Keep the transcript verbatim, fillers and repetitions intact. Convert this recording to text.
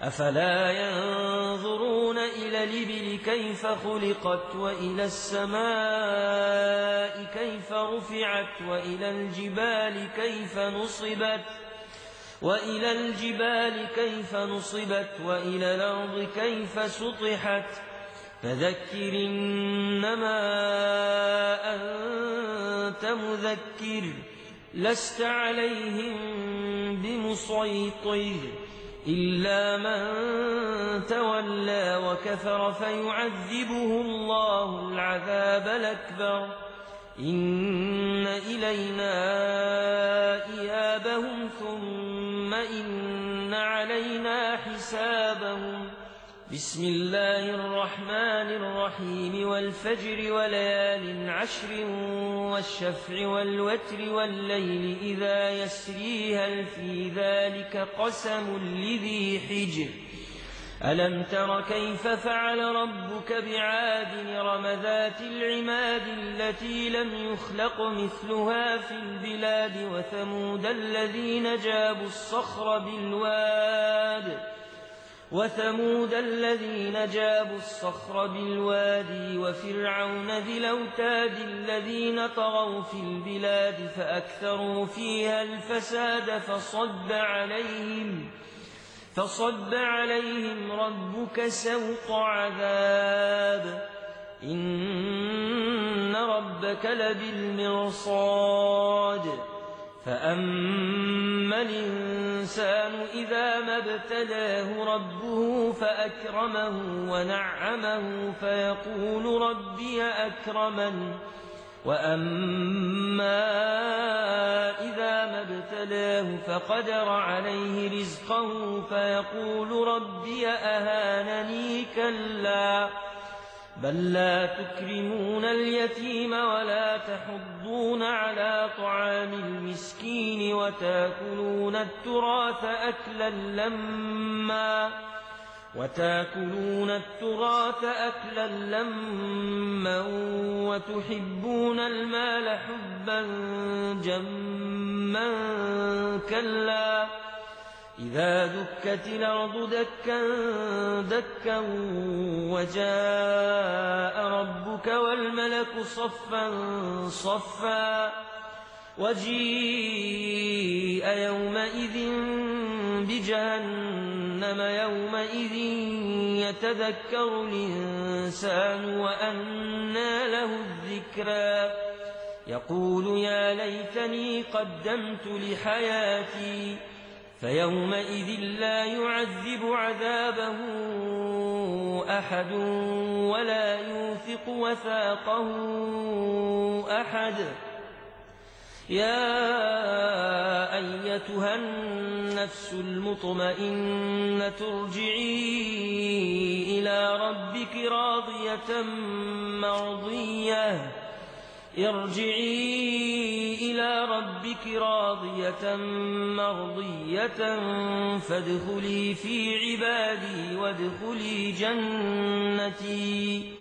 أفلا ينظرون إلى الإبل كيف خلقت وإلى السماء كيف رفعت وإلى الجبال كيف نصبت وإلى الجبال كيف نصبت وإلى الأرض كيف سطحت فذكر إنما أنت مذكر لست عليهم بمسيطر إلا من تولى وكفر فيعذبه الله العذاب الأكبر إن إلينا إيابهم ثم إن علينا حسابهم بسم الله الرحمن الرحيم والفجر وليال عشر والشفع والوتر والليل إذا يسري هل في ذلك قسم لذي حجر ألم تر كيف فعل ربك بعاد إرم ذات العماد التي لم يخلق مثلها في البلاد وثمود الذين جابوا الصخر بالواد وثمود الذين جابوا الصخر بالوادي وفرعون ذي الأوتاد الذين طغوا في البلاد فأكثروا فيها الفساد فصب عليهم فصب عليهم ربك سوط عذاب إن ربك لبالمرصاد فأما الإنسان إذا ما ابتلاه ربه فأكرمه ونعمه فيقول ربي أكرمن وأما إذا ما ابتلاه فقدر عليه رزقه فيقول ربي أهانني كلا بل لا تكرمون اليتيم ولا تحضون على طعام المسكين وتأكلون التراث أكلا لما وتأكلون التراث أكلا لما وتحبون المال حبا جما كلا إذا دكت الأرض دكا دكا وجاء ربك والملك صفا صفا وجيء يومئذ بجهنم يومئذ يتذكر الإنسان وأنى له الذكرى يقول يا ليتني قدمت لحياتي فيومئذ لا يعذب عذابه أحد ولا يوثق وثاقه أحد يا أيتها النفس المطمئنة ارجعي إلى ربك راضية مرضية ارجعي إلى ربك راضية مرضية فادخلي في عبادي وادخلي جنتي